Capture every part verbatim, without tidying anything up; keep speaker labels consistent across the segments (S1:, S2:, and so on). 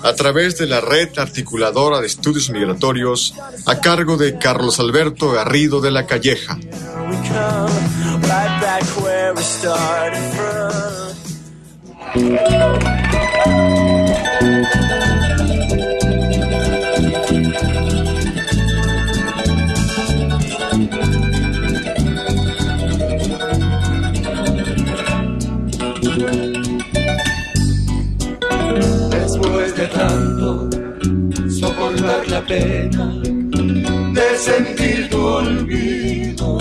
S1: a través de la Red Articuladora de Estudios Migratorios a cargo de Carlos Alberto Garrido de la Calleja.
S2: Después de tanto soportar la pena de sentir tu olvido,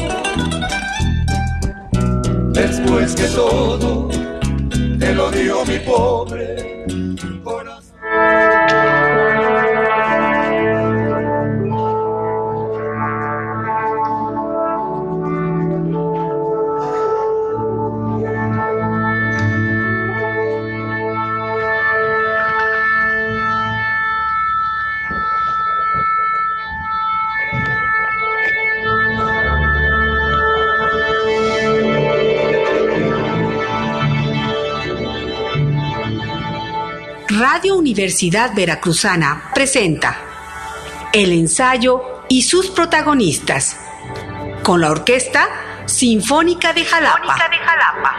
S2: después que todo te lo dio mi pobre corazón.
S3: Radio Universidad Veracruzana presenta El ensayo y sus protagonistas, con la Orquesta Sinfónica de Jalapa. de Jalapa.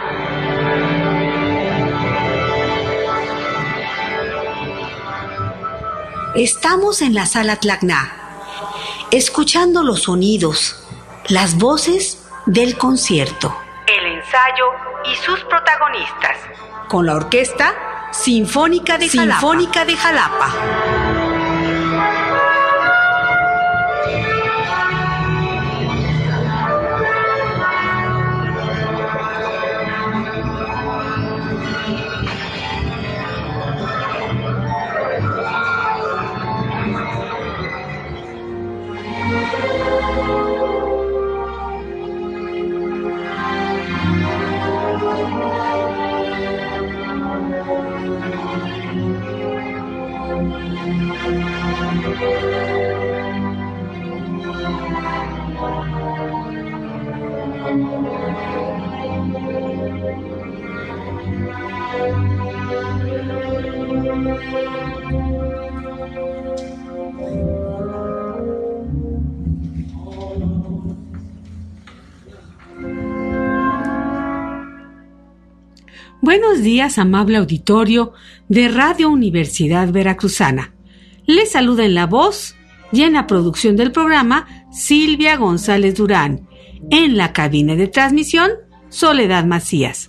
S3: Estamos en la Sala Tlacna, escuchando los sonidos, las voces del concierto. El ensayo y sus protagonistas, con la Orquesta Sinfónica de Jalapa. Sinfónica de Jalapa. Buenos días, amable auditorio de Radio Universidad Veracruzana. Les saluda en la voz y en la producción del programa Silvia González Durán. En la cabina de transmisión, Soledad Macías.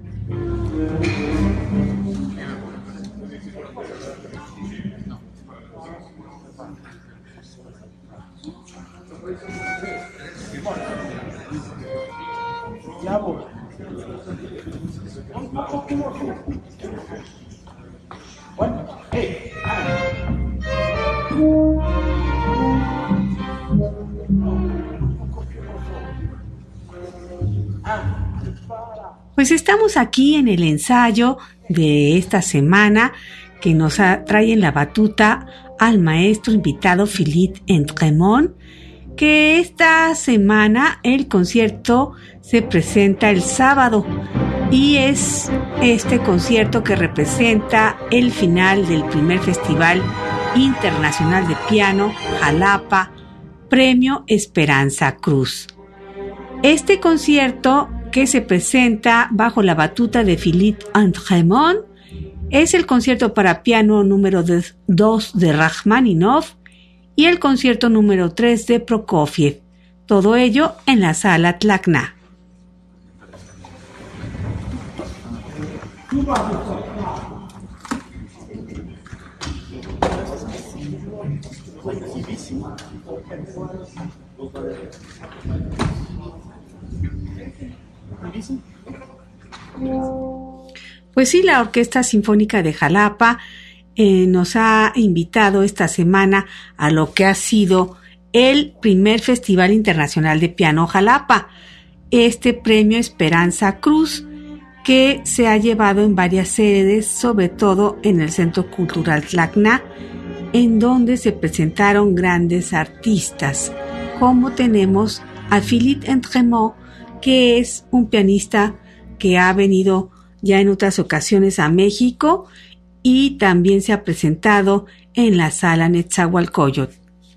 S3: Pues estamos aquí en el ensayo de esta semana que nos trae en la batuta al maestro invitado Philippe Entremont, que esta semana el concierto se presenta el sábado y es este concierto que representa el final del primer Festival Internacional de Piano Jalapa, Premio Esperanza Cruz. Este concierto, que se presenta bajo la batuta de Philippe Entremont, es el concierto para piano número dos de Rachmaninoff y el concierto número tres de Prokofiev. Todo ello en la Sala Tlacna. Pues sí, la Orquesta Sinfónica de Jalapa eh, nos ha invitado esta semana a lo que ha sido el primer Festival Internacional de Piano Jalapa, este premio Esperanza Cruz, que se ha llevado en varias sedes, sobre todo en el Centro Cultural Tlacna, en donde se presentaron grandes artistas, como tenemos a Philippe Entremont, que es un pianista que ha venido ya en otras ocasiones a México y también se ha presentado en la Sala Netzahualcóyotl.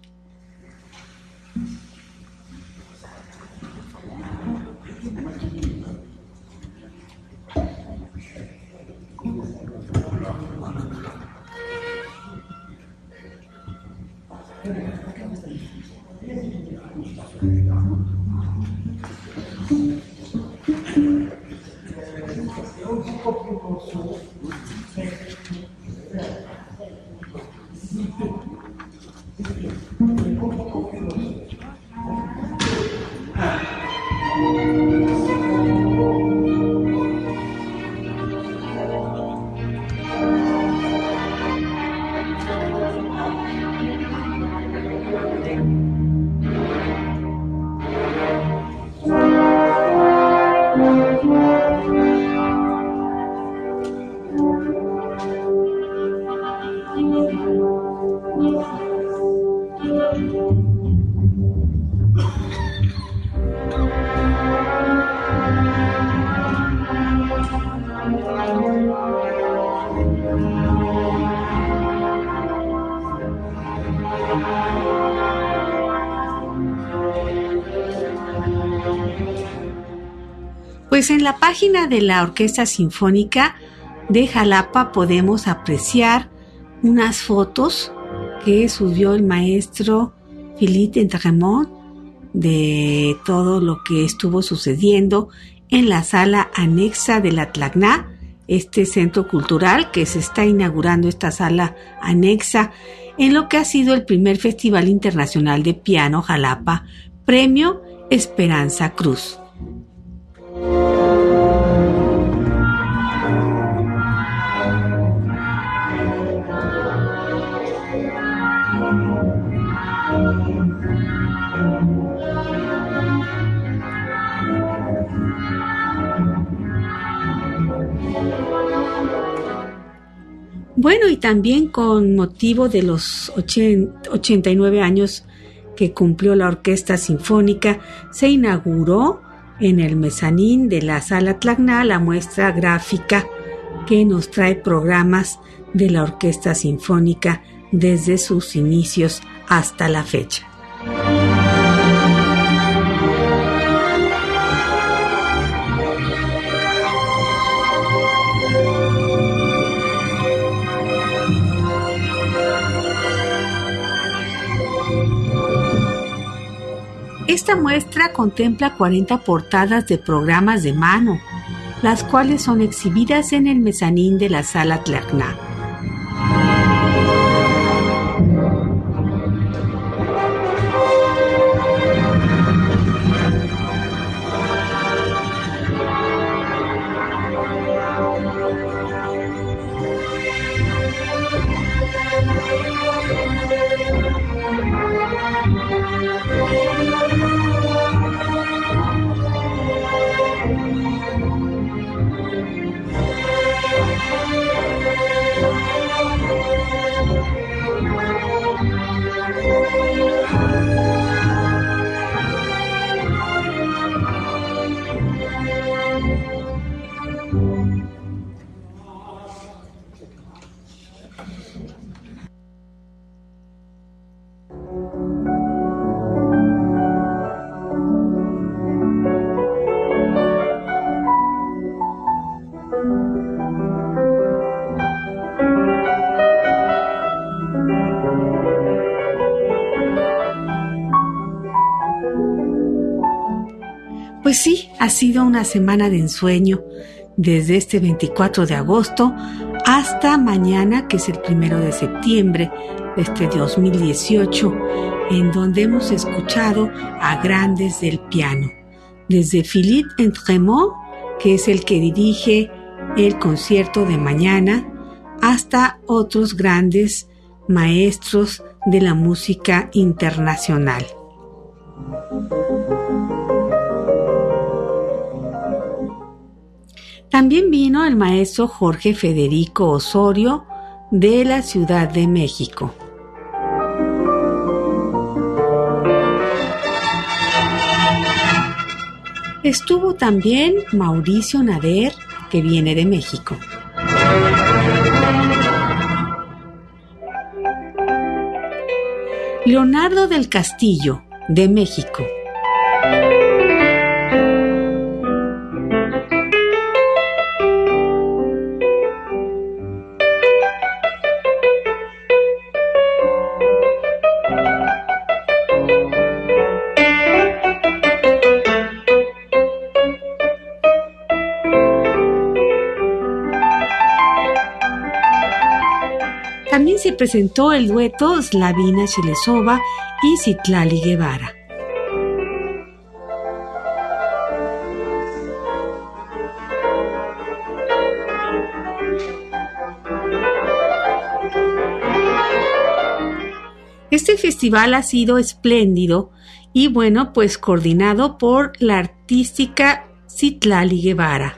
S3: Pues en la página de la Orquesta Sinfónica de Jalapa podemos apreciar unas fotos que subió el maestro Philippe Entremont de todo lo que estuvo sucediendo en la sala anexa de la Tlacná, este centro cultural que se está inaugurando, esta sala anexa, en lo que ha sido el primer Festival Internacional de Piano Jalapa, Premio Esperanza Cruz. Bueno, y también con motivo de los ochenta y nueve años que cumplió la Orquesta Sinfónica, se inauguró en el mezanín de la Sala Tlacná la muestra gráfica que nos trae programas de la Orquesta Sinfónica desde sus inicios hasta la fecha. Esta muestra contempla cuarenta portadas de programas de mano, las cuales son exhibidas en el mezanín de la Sala Tlacná. Pues sí, ha sido una semana de ensueño, desde este veinticuatro de agosto hasta mañana, que es el primero de septiembre de este dos mil dieciocho, en donde hemos escuchado a grandes del piano, desde Philippe Entremont, que es el que dirige el concierto de mañana, hasta otros grandes maestros de la música internacional. También vino el maestro Jorge Federico Osorio de la Ciudad de México. Estuvo también Mauricio Nader, que viene de México. Leonardo del Castillo, de México. También se presentó el dueto Slavina Shelesova y Citlali Guevara. Este festival ha sido espléndido y bueno, pues coordinado por la artística Citlali Guevara.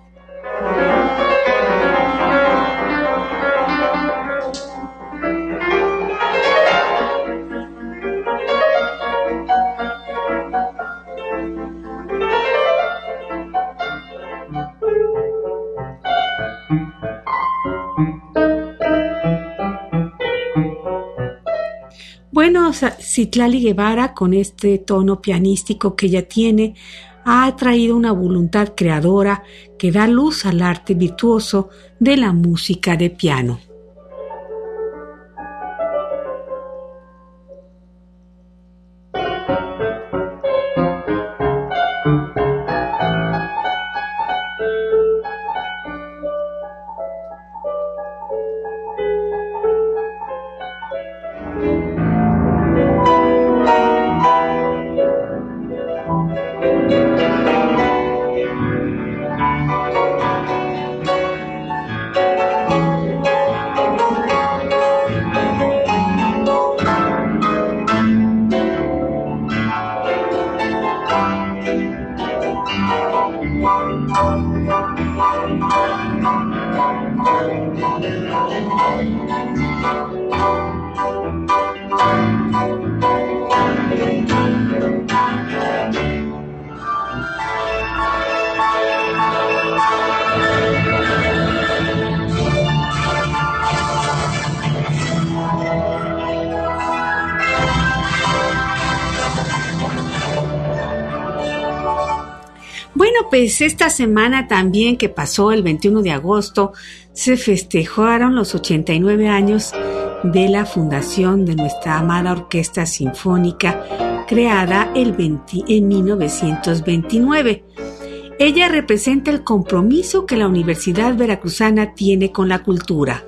S3: Bueno, Citlali Guevara, con este tono pianístico que ella tiene, ha traído una voluntad creadora que da luz al arte virtuoso de la música de piano. Bueno, pues esta semana también que pasó el veintiuno de agosto se festejaron los ochenta y nueve años de la fundación de nuestra amada Orquesta Sinfónica, creada el veinte, en mil novecientos veintinueve. Ella representa el compromiso que la Universidad Veracruzana tiene con la cultura.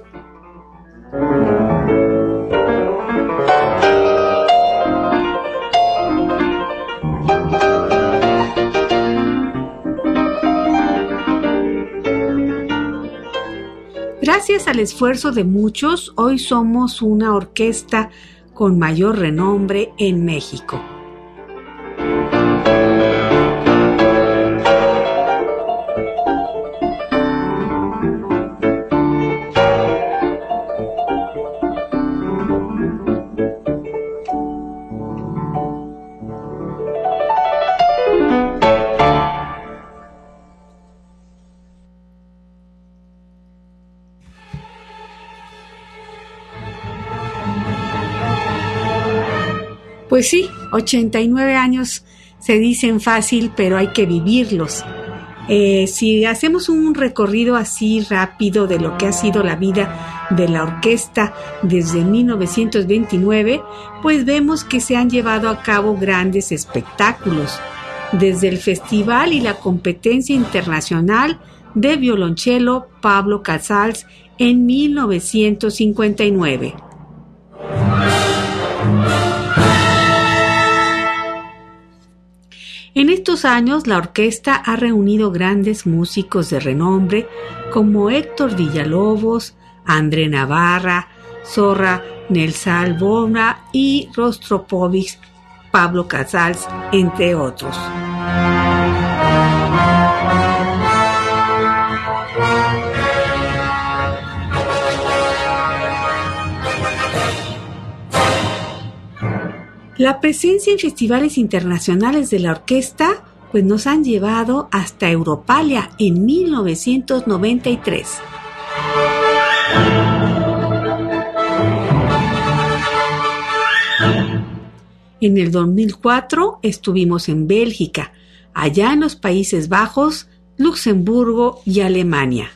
S3: Gracias al esfuerzo de muchos, hoy somos una orquesta con mayor renombre en México. Pues sí, ochenta y nueve años se dicen fácil, pero hay que vivirlos. Eh, si hacemos un recorrido así rápido de lo que ha sido la vida de la orquesta desde mil novecientos veintinueve, pues vemos que se han llevado a cabo grandes espectáculos, desde el festival y la competencia internacional de violonchelo Pablo Casals en mil novecientos cincuenta y nueve. En estos años, la orquesta ha reunido grandes músicos de renombre como Héctor Villalobos, André Navarra, Zorra Nelsalbona y Rostropovich Pablo Casals, entre otros. La presencia en festivales internacionales de la orquesta pues nos han llevado hasta Europalia en mil novecientos noventa y tres. En el dos mil cuatro estuvimos en Bélgica, allá en los Países Bajos, Luxemburgo y Alemania.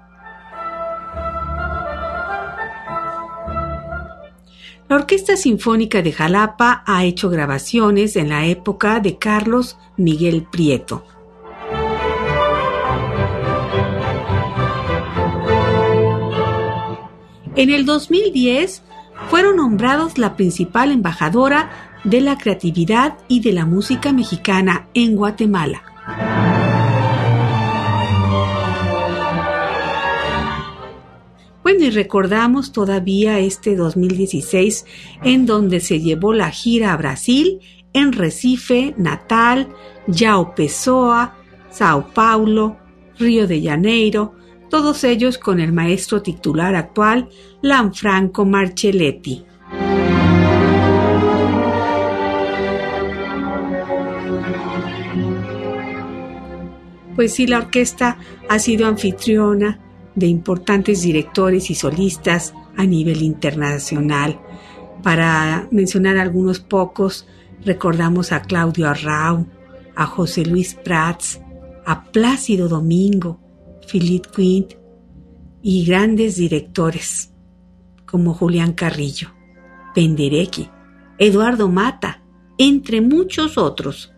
S3: La Orquesta Sinfónica de Jalapa ha hecho grabaciones en la época de Carlos Miguel Prieto. En el dos mil diez fueron nombrados la principal embajadora de la creatividad y de la música mexicana en Guatemala. Bueno, y recordamos todavía este dos mil dieciséis, en donde se llevó la gira a Brasil, en Recife, Natal, João Pessoa, Sao Paulo, Río de Janeiro, todos ellos con el maestro titular actual, Lanfranco Marcelletti. Pues sí, la orquesta ha sido anfitriona de importantes directores y solistas a nivel internacional. Para mencionar algunos pocos, recordamos a Claudio Arrau, a José Luis Prats, a Plácido Domingo, Philippe Quint y grandes directores como Julián Carrillo, Penderecki, Eduardo Mata, entre muchos otros.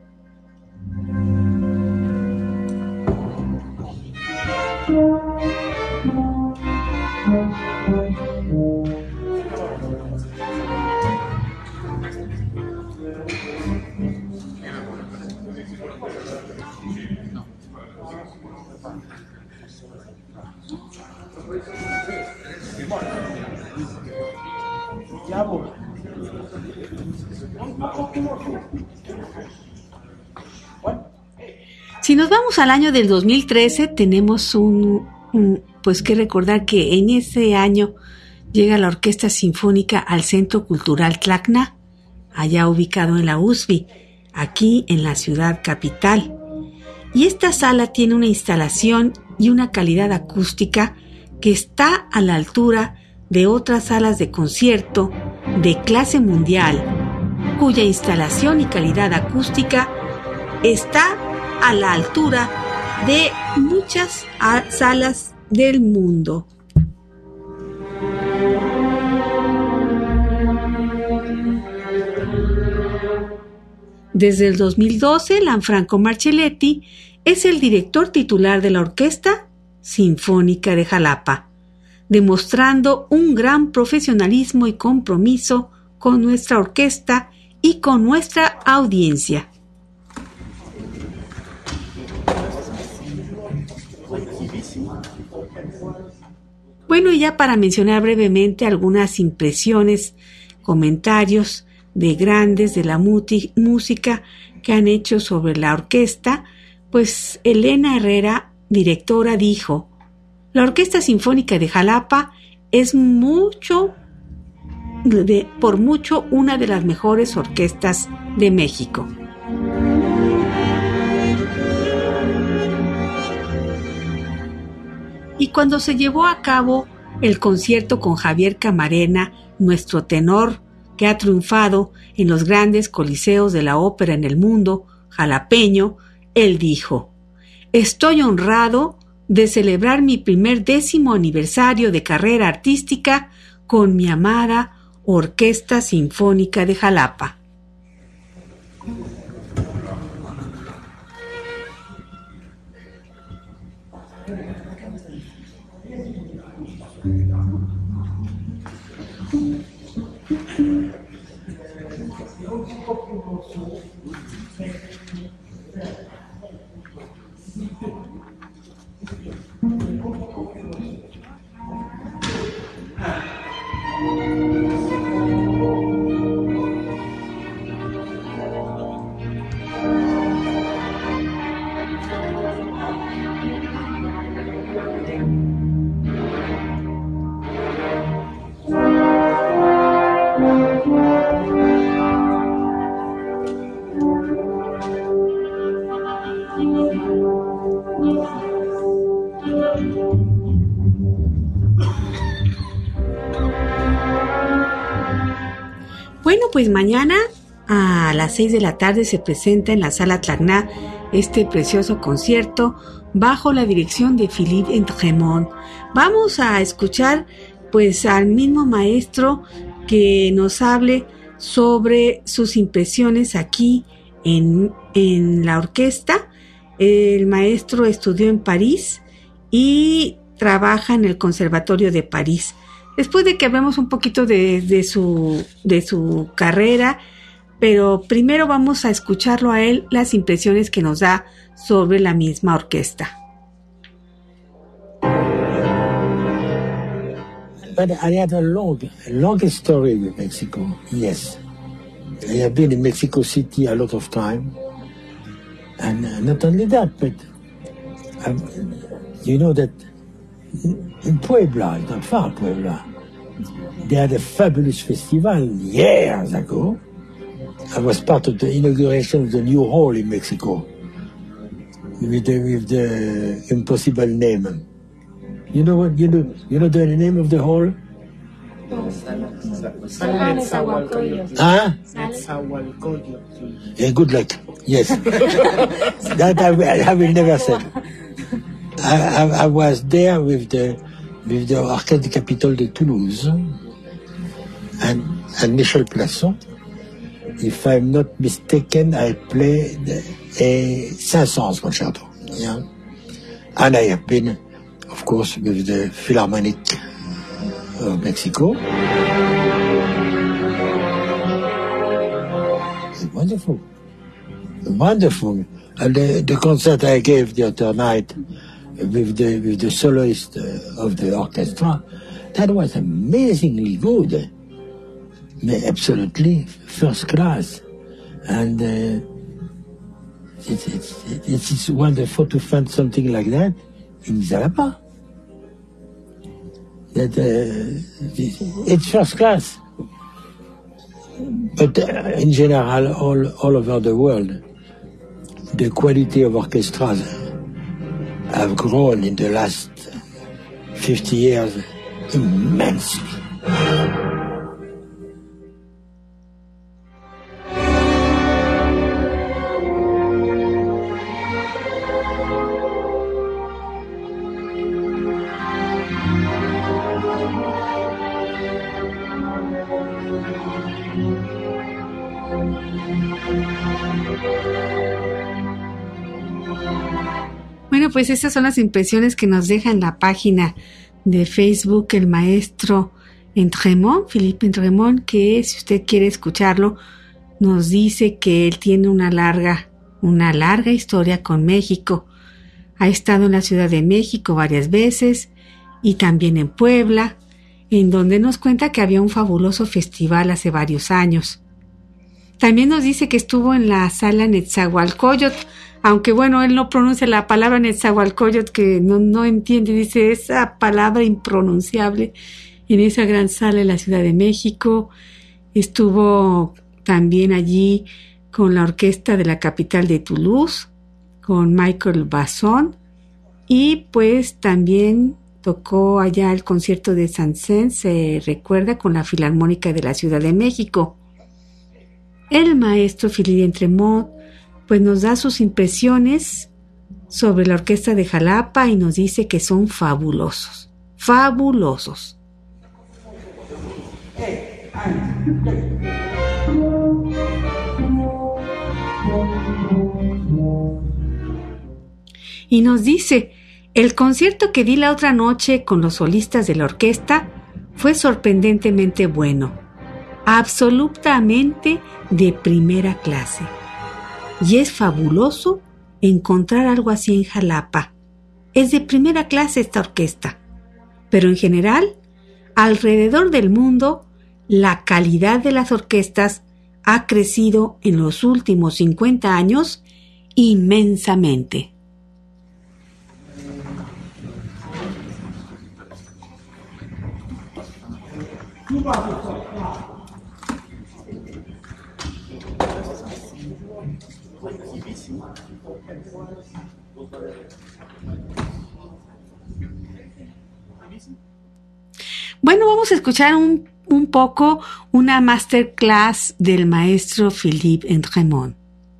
S3: Si nos vamos al año del dos mil trece, tenemos un, un, pues que recordar que en ese año llega la Orquesta Sinfónica al Centro Cultural Tlacna, allá ubicado en la U S B I, aquí en la ciudad capital. Y esta sala tiene una instalación y una calidad acústica que está a la altura de otras salas de concierto de clase mundial, cuya instalación y calidad acústica está a la altura de muchas salas del mundo. Desde el dos mil doce, Lanfranco Marcelletti es el director titular de la Orquesta Sinfónica de Jalapa, demostrando un gran profesionalismo y compromiso con nuestra orquesta y con nuestra audiencia. Bueno, y ya para mencionar brevemente algunas impresiones, comentarios de grandes de la muti- música que han hecho sobre la orquesta, pues Elena Herrera, directora, dijo: la Orquesta Sinfónica de Jalapa es mucho, de, por mucho, una de las mejores orquestas de México. Y cuando se llevó a cabo el concierto con Javier Camarena, nuestro tenor, que ha triunfado en los grandes coliseos de la ópera en el mundo, jalapeño, él dijo: estoy honrado de celebrar mi primer décimo aniversario de carrera artística con mi amada Orquesta Sinfónica de Jalapa. Bueno, pues mañana a las seis de la tarde se presenta en la Sala Tlacna este precioso concierto bajo la dirección de Philippe Entremont. Vamos a escuchar pues al mismo maestro que nos hable sobre sus impresiones aquí en, en la orquesta. El maestro estudió en París y trabaja en el Conservatorio de París. Después de que hablemos un poquito de, de, su, de su carrera, pero primero vamos a escucharlo a él, las impresiones que nos da sobre la misma orquesta.
S4: But I had a long, a long story with Mexico, yes. I have been in Mexico City a lot of time. And uh, not only that, but um, you know that in Puebla, it's not far, Puebla, they had a fabulous festival years ago. I was part of the inauguration of the new hall in Mexico with the, with the impossible name. You know what? You know, you know the name of the hall? Huh? Yeah, good luck. Yes. That I, I will never say. I, I, I was there with the with the Orchestre Capitole de Toulouse and, and Michel Plasson. If I'm not mistaken, I played a Saint-Saëns concerto. Yeah. And I have been, of course, with the Philharmonic of Mexico. It's wonderful. Wonderful. And the, the concert I gave the other night with the with the soloist of the orchestra, that was amazingly good. Absolutely first class. And uh, it's, it's, it's, it's wonderful to find something like that in Jalapa. That uh, it's first class. But uh, in general, all, all over the world, the quality of orchestras have grown in the last fifty years immensely.
S3: Bueno, pues esas son las impresiones que nos deja en la página de Facebook el maestro Entremont, Philippe Entremont, que si usted quiere escucharlo, nos dice que él tiene una larga, una larga historia con México. Ha estado en la Ciudad de México varias veces y también en Puebla, en donde nos cuenta que había un fabuloso festival hace varios años. También nos dice que estuvo en la sala Netzahualcóyotl, aunque bueno, él no pronuncia la palabra Netzahualcóyotl, que no, no entiende, dice esa palabra impronunciable, en esa gran sala en la Ciudad de México. Estuvo también allí con la orquesta de la capital de Toulouse, con Michael Basson, y pues también tocó allá el concierto de Saint-Saëns, se recuerda, con la Filarmónica de la Ciudad de México. El maestro Philippe Entremont pues nos da sus impresiones sobre la orquesta de Jalapa y nos dice que son fabulosos, fabulosos. Y nos dice, el concierto que di la otra noche con los solistas de la orquesta fue sorprendentemente bueno, absolutamente de primera clase. Y es fabuloso encontrar algo así en Jalapa. Es de primera clase esta orquesta. Pero en general, alrededor del mundo, la calidad de las orquestas ha crecido en los últimos cincuenta años inmensamente. Bueno, vamos a escuchar un un poco una masterclass del maestro Philippe Entremont.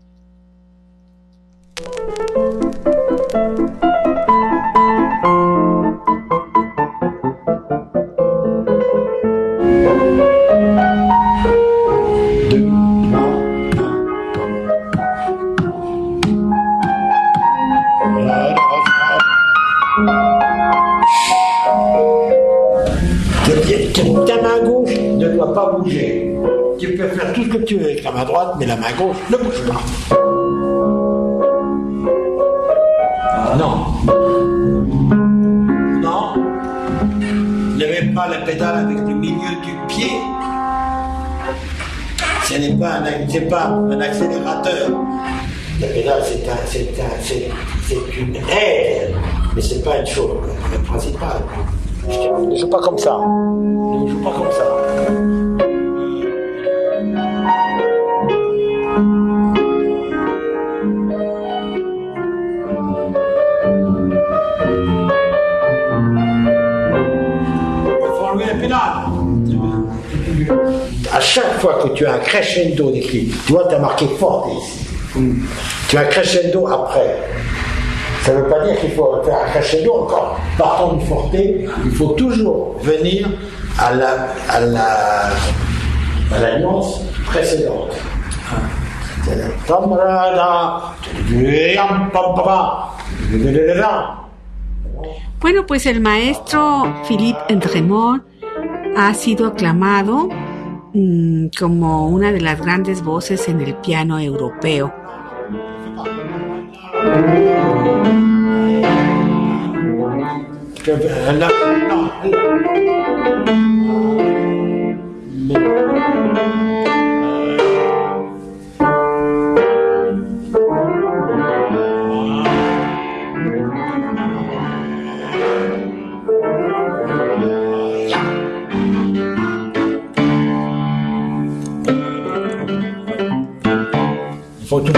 S4: Ta main gauche ne doit pas bouger. Tu peux faire tout ce que tu veux avec la main droite, mais la main gauche ne bouge pas. Non. Non. Ne levez pas la pédale avec le milieu du pied. Ce n'est pas un, c'est pas un accélérateur. La pédale, c'est, un, c'est, un, c'est, c'est une aide, mais c'est pas une chose principale. Ne joue pas comme ça. Ne joue pas comme ça. Il faut enlever la pédale. À chaque fois que tu as un crescendo d'écrit, tu vois, tu as marqué forte ici. Tu as un crescendo après. Ça ne veut pas dire qu'il faut faire un crescendo encore. Partant du forte, il faut toujours venir à la, à la, à la nuance précédente.
S3: Bueno, pues el maestro Philippe Entremont ha sido aclamado mmm, como una de las grandes voces en el piano europeo.
S4: Faut tout.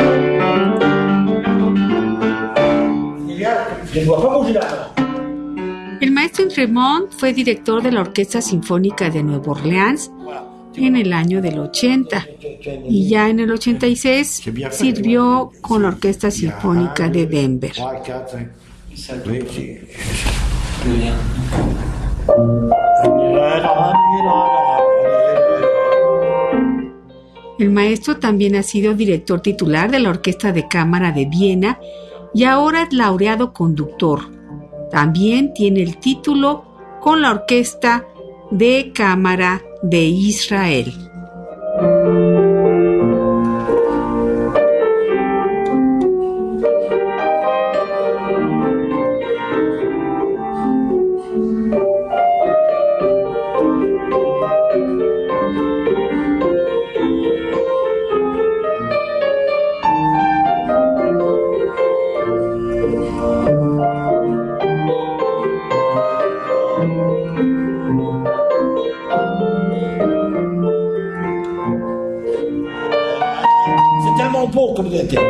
S4: Je ne dois pas bouger là.
S3: El maestro Entremont fue director de la Orquesta Sinfónica de Nueva Orleans en el año del ochenta y ya en el ochenta y seis sirvió con la Orquesta Sinfónica de Denver. El maestro también ha sido director titular de la Orquesta de Cámara de Viena y ahora es laureado conductor. También tiene el título con la Orquesta de Cámara de Israel.
S4: Beau comme il était.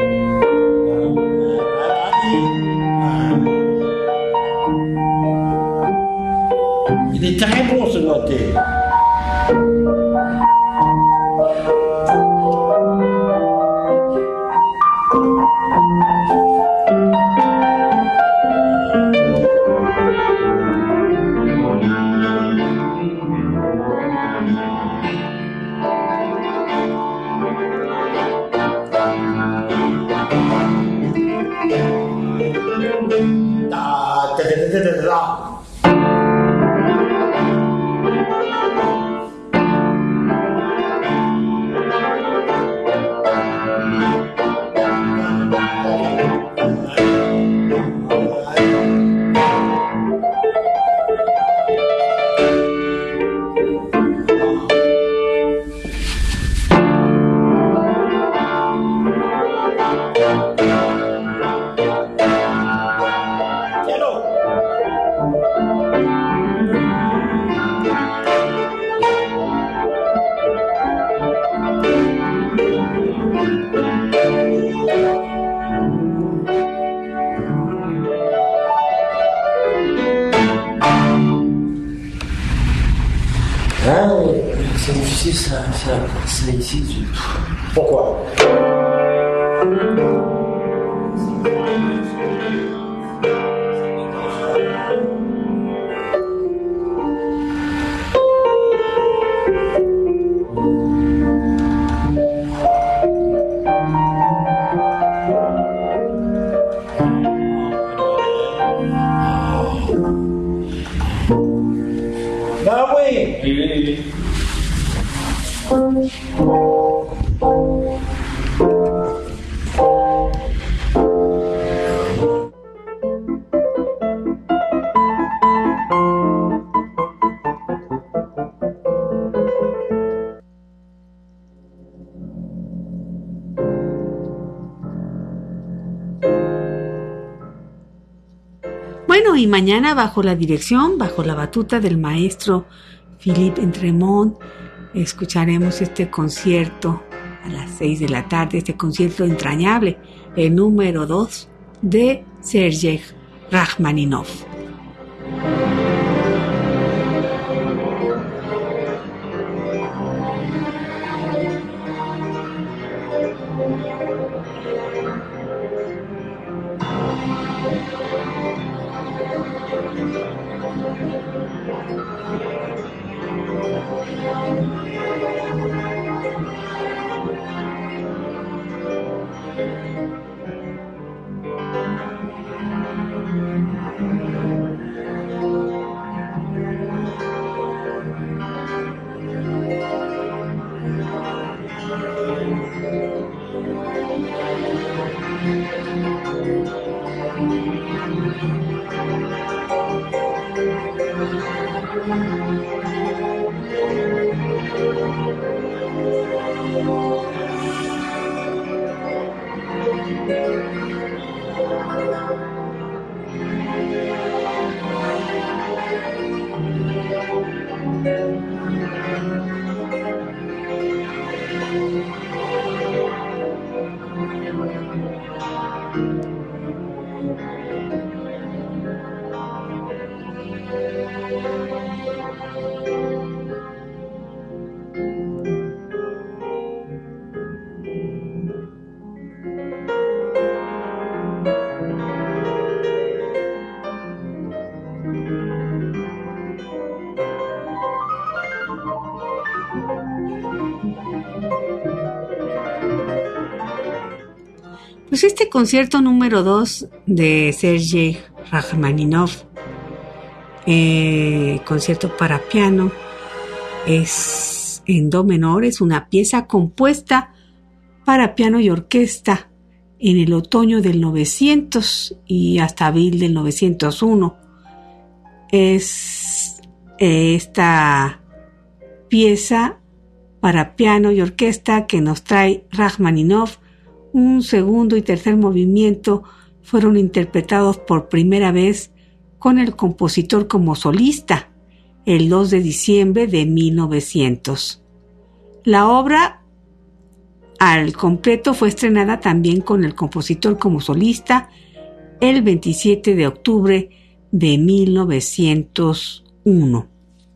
S4: Il est très bon ce doigté. si ça, ça, ça ici, je... Pourquoi?
S2: Ah oui, oui, oui.
S3: Bueno, y mañana bajo la dirección, bajo la batuta del maestro Philippe Entremont, escucharemos este concierto a las seis de la tarde, este concierto entrañable, el número dos de Sergei Rachmaninoff. Pues este concierto número dos de Sergei Rachmaninoff, eh, concierto para piano, es en do menor, es una pieza compuesta para piano y orquesta en el otoño del novecientos y hasta abril del novecientos uno. Es eh, esta pieza para piano y orquesta que nos trae Rachmaninoff. Un segundo y tercer movimiento fueron interpretados por primera vez con el compositor como solista el dos de diciembre de mil novecientos. La obra al completo fue estrenada también con el compositor como solista el veintisiete de octubre de mil novecientos uno.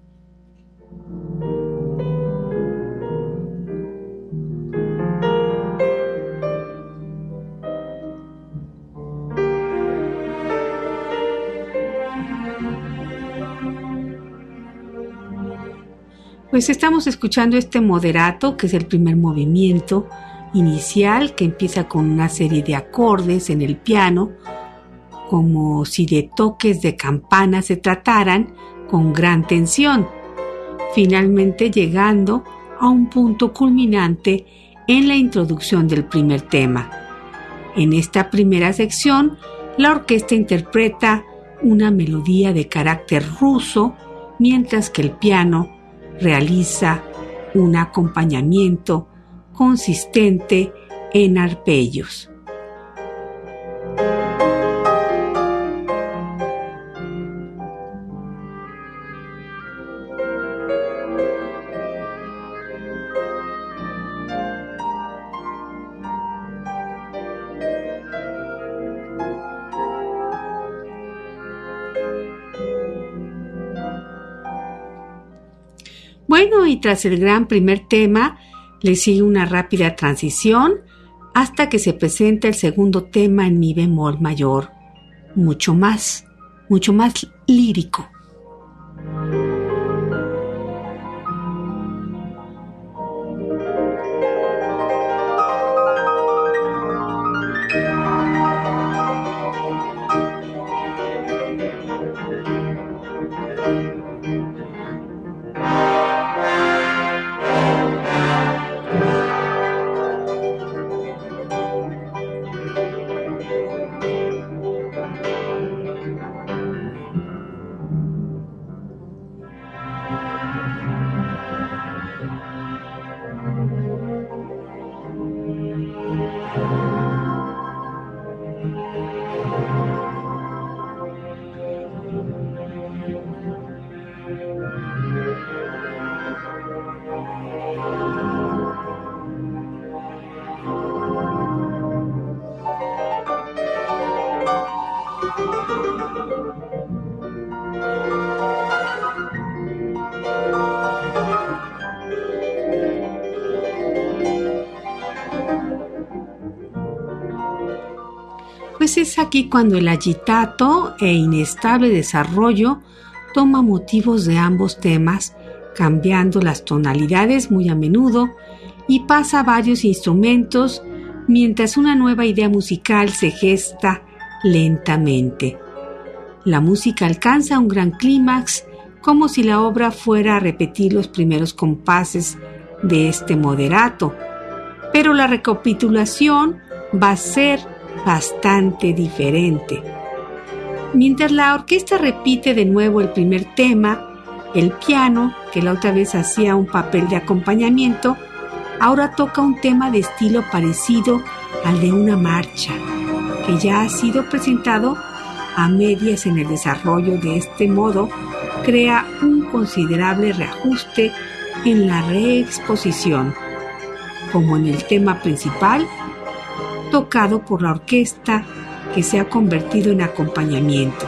S3: Pues estamos escuchando este moderato, que es el primer movimiento inicial, que empieza con una serie de acordes en el piano, como si de toques de campana se trataran, con gran tensión, finalmente llegando a un punto culminante en la introducción del primer tema. En esta primera sección, la orquesta interpreta una melodía de carácter ruso, mientras que el piano realiza un acompañamiento consistente en arpegios. Bueno, y tras el gran primer tema le sigue una rápida transición hasta que se presenta el segundo tema en mi bemol mayor, mucho más, mucho más lírico. Pues es aquí cuando el agitato e inestable desarrollo toma motivos de ambos temas, cambiando las tonalidades muy a menudo y pasa a varios instrumentos mientras una nueva idea musical se gesta lentamente. La música alcanza un gran clímax, como si la obra fuera a repetir los primeros compases de este moderato, pero la recapitulación va a ser bastante diferente. Mientras la orquesta repite de nuevo el primer tema, el piano, que la otra vez hacía un papel de acompañamiento, ahora toca un tema de estilo parecido al de una marcha, que ya ha sido presentado a medias en el desarrollo. De este modo, crea un considerable reajuste en la reexposición, como en el tema principal, tocado por la orquesta, que se ha convertido en acompañamiento.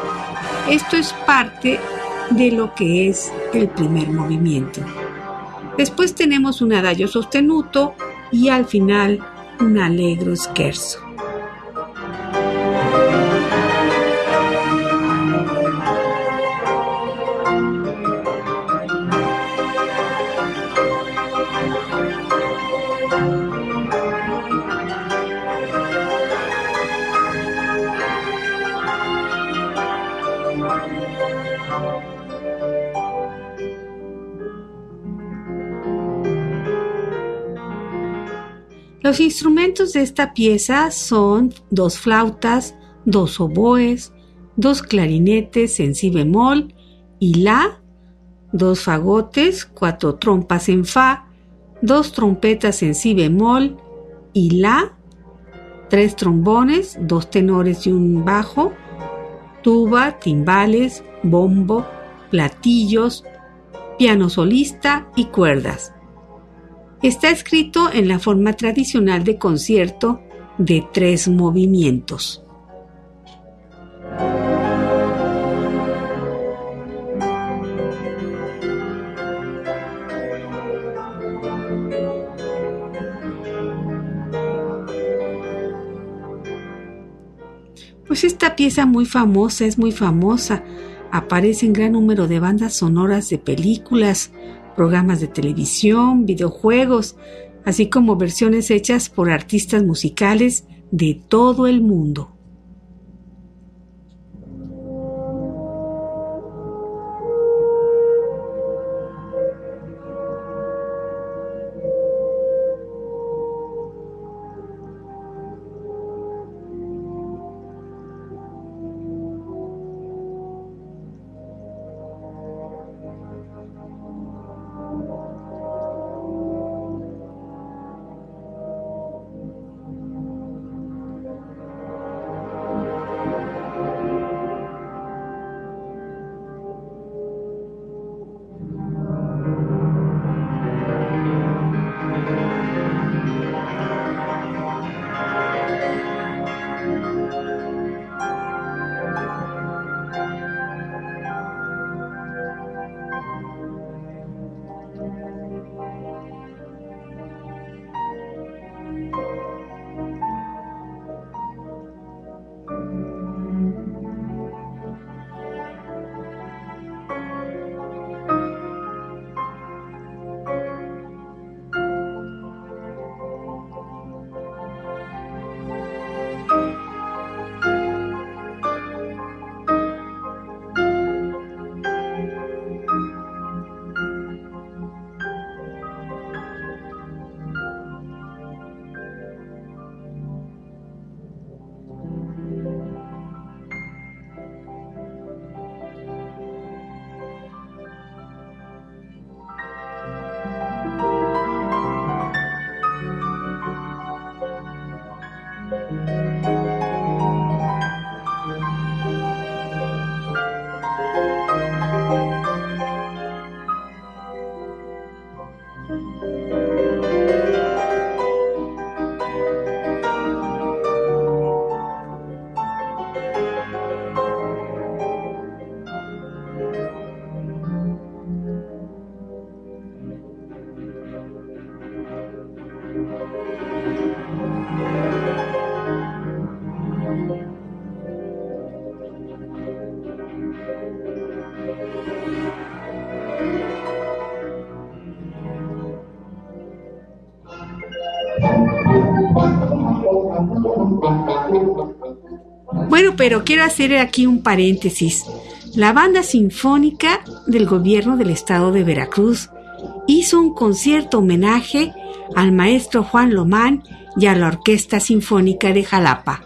S3: Esto es parte de lo que es el primer movimiento. Después tenemos un adagio sostenuto y al final un allegro scherzo. Los instrumentos de esta pieza son dos flautas, dos oboes, dos clarinetes en si bemol y la, dos fagotes, cuatro trompas en fa, dos trompetas en si bemol y la, tres trombones, dos tenores y un bajo, tuba, timbales, bombo, platillos, piano solista y cuerdas. Está escrito en la forma tradicional de concierto de tres movimientos. Pues esta pieza muy famosa, es muy famosa. Aparece en gran número de bandas sonoras de películas, programas de televisión, videojuegos, así como versiones hechas por artistas musicales de todo el mundo. Bueno, pero quiero hacer aquí un paréntesis. La Banda Sinfónica del Gobierno del Estado de Veracruz hizo un concierto homenaje al maestro Juan Lomán y a la Orquesta Sinfónica de Jalapa.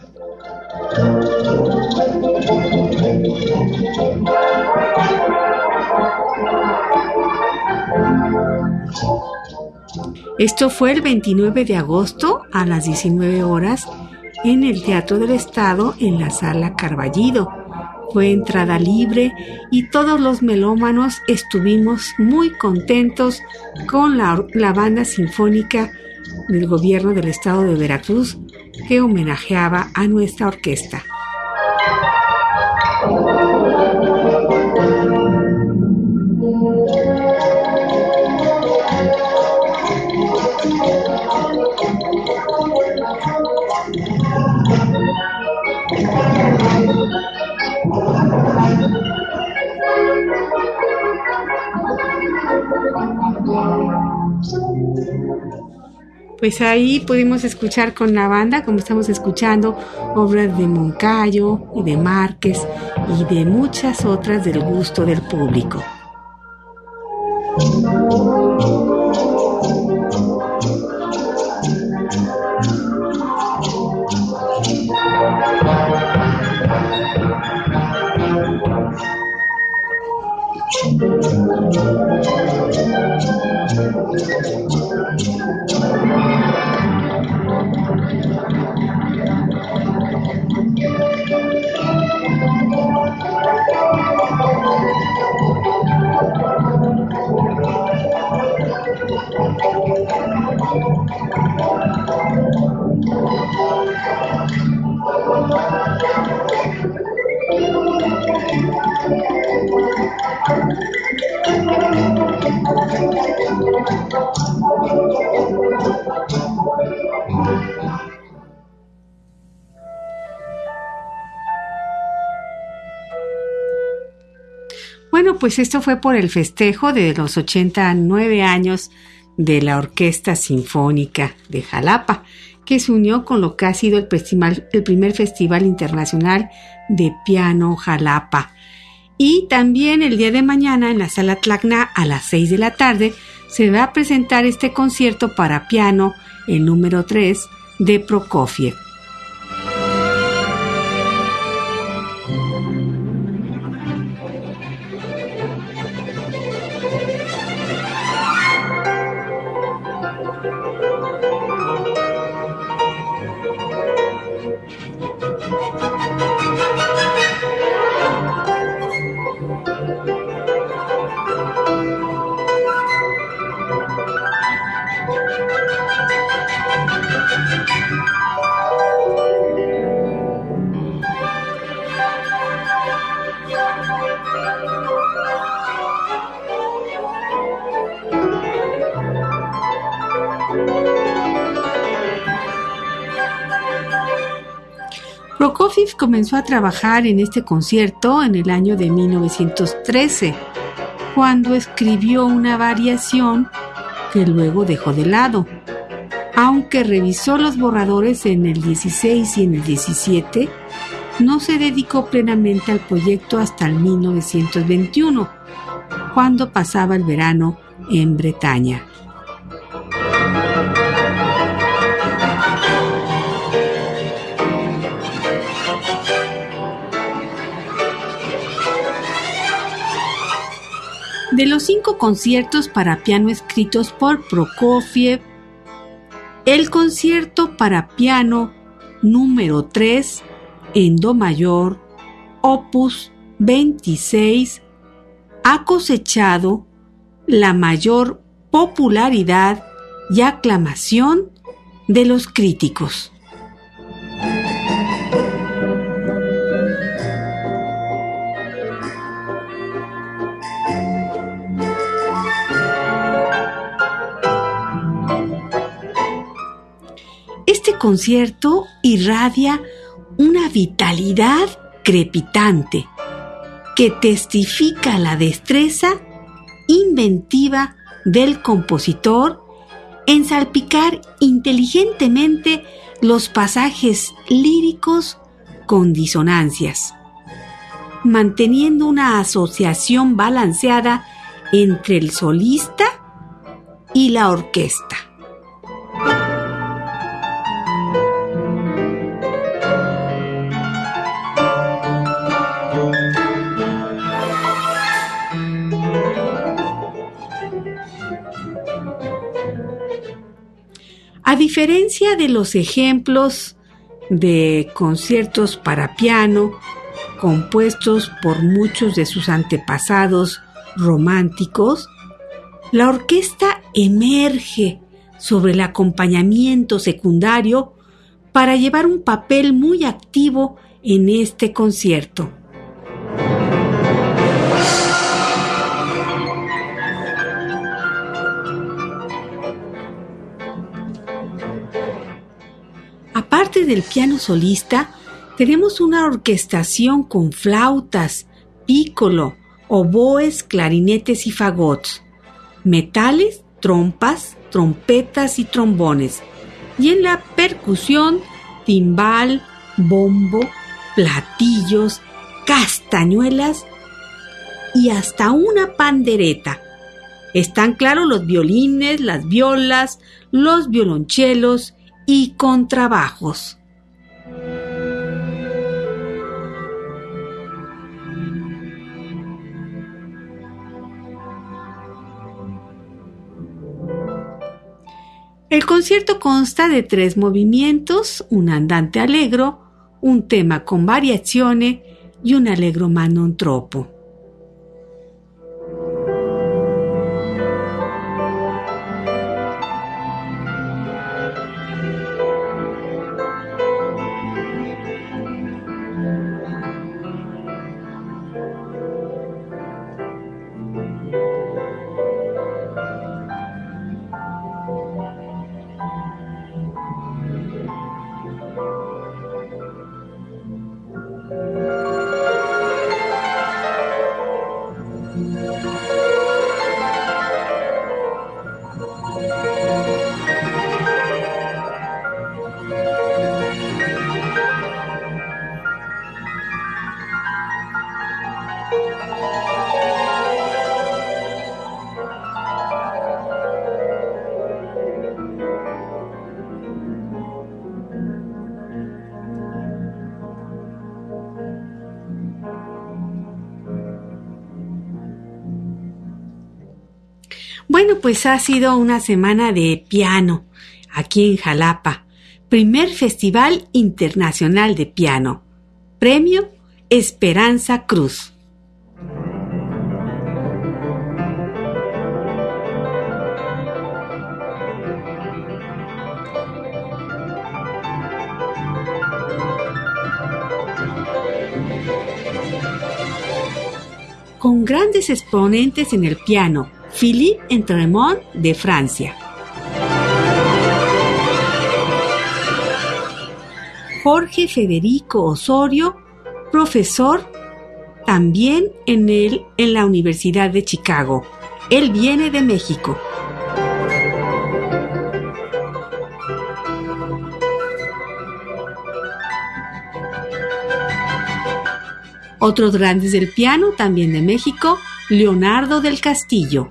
S3: Esto fue el veintinueve de agosto a las diecinueve horas en el Teatro del Estado en la Sala Carballido. Fue entrada libre y todos los melómanos estuvimos muy contentos con la, la Banda Sinfónica del Gobierno del Estado de Veracruz que homenajeaba a nuestra orquesta. Pues ahí pudimos escuchar con la banda, como estamos escuchando, obras de Moncayo y de Márquez y de muchas otras del gusto del público. Bueno, pues esto fue por el festejo de los ochenta y nueve años de la Orquesta Sinfónica de Jalapa, que se unió con lo que ha sido el, festival, el primer Festival Internacional de Piano Jalapa. Y también el día de mañana en la Sala Tlacna a las seis de la tarde se va a presentar este concierto para piano, el número tres de Prokofiev. Prokofiev comenzó a trabajar en este concierto en el año de mil novecientos trece, cuando escribió una variación que luego dejó de lado. Aunque revisó los borradores en el dieciséis y en el diecisiete, no se dedicó plenamente al proyecto hasta el mil novecientos veintiuno, cuando pasaba el verano en Bretaña. De los cinco conciertos para piano escritos por Prokofiev, el concierto para piano número tres en do mayor, opus veintiséis, ha cosechado la mayor popularidad y aclamación de los críticos. Este concierto irradia una vitalidad crepitante que testifica la destreza inventiva del compositor en salpicar inteligentemente los pasajes líricos con disonancias, manteniendo una asociación balanceada entre el solista y la orquesta. A diferencia de los ejemplos de conciertos para piano compuestos por muchos de sus antepasados románticos, la orquesta emerge sobre el acompañamiento secundario para llevar un papel muy activo en este concierto. Aparte del piano solista, tenemos una orquestación con flautas, pícolo, oboes, clarinetes y fagots, metales, trompas, trompetas y trombones, y en la percusión, timbal, bombo, platillos, castañuelas y hasta una pandereta. Están claros los violines, las violas, los violonchelos y contrabajos. El concierto consta de tres movimientos, un andante allegro, un tema con variazione y un allegro ma non troppo. Bueno, pues ha sido una semana de piano aquí en Jalapa. Primer Festival Internacional de Piano. Premio Esperanza Cruz. Con grandes exponentes en el piano, Philippe Entremont de Francia, Jorge Federico Osorio, profesor también en, el, en la Universidad de Chicago. Él viene de México. Otros grandes del piano, también de México, Leonardo del Castillo.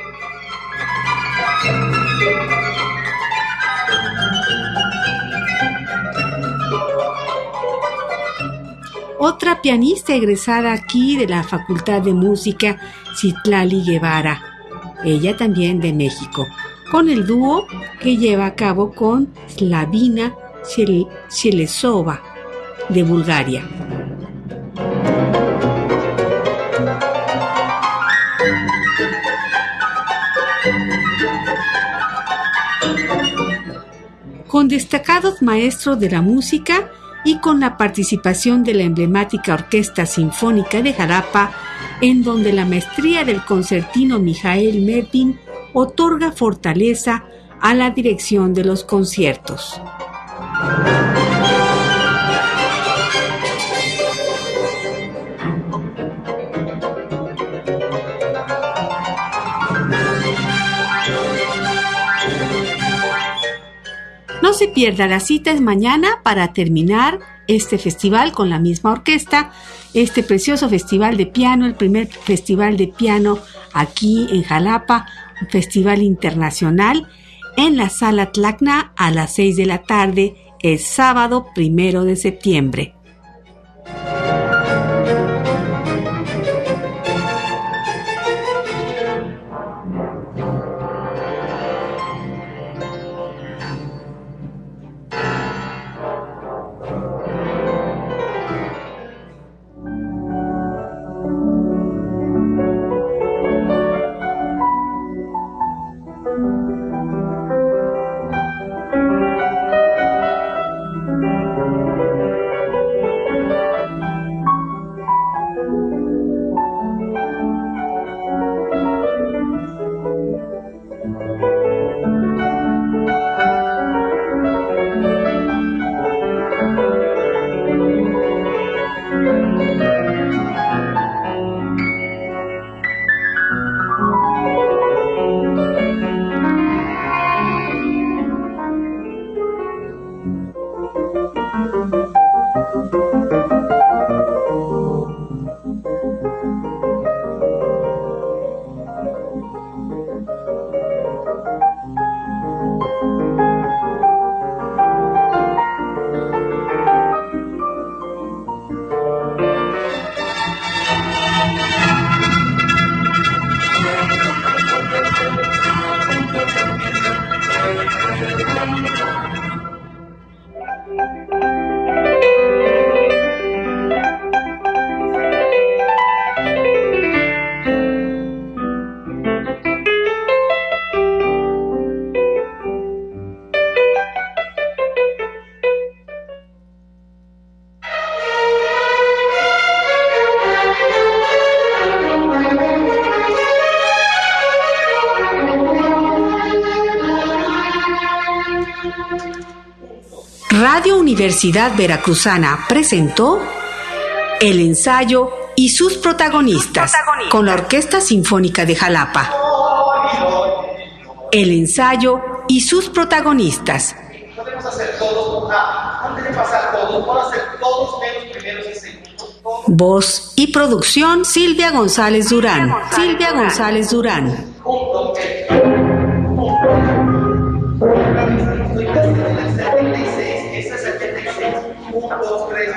S3: Otra pianista egresada aquí de la Facultad de Música, Citlali Guevara, ella también de México, con el dúo que lleva a cabo con Slavina Shelesova de Bulgaria. con destacados maestros de la música y con la participación de la emblemática Orquesta Sinfónica de Jalapa, en donde la maestría del concertino Mijael Mervin otorga fortaleza a la dirección de los conciertos. No se pierda, la cita es mañana para terminar este festival con la misma orquesta, este precioso festival de piano, el primer festival de piano aquí en Jalapa, un festival internacional, en la Sala Tlacna a las seis de la tarde, el sábado primero de septiembre. Radio Universidad Veracruzana presentó El ensayo y sus protagonistas, con la Orquesta Sinfónica de Jalapa. El ensayo y sus protagonistas.
S5: Podemos hacer todos, antes de pasar todos, por hacer todos menos primeros y segundos.
S3: Voz y producción Silvia González Durán. Silvia González Durán.
S5: Punto. Ese es setenta y seis. uno, dos, tres.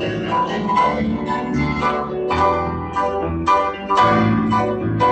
S2: Thank you.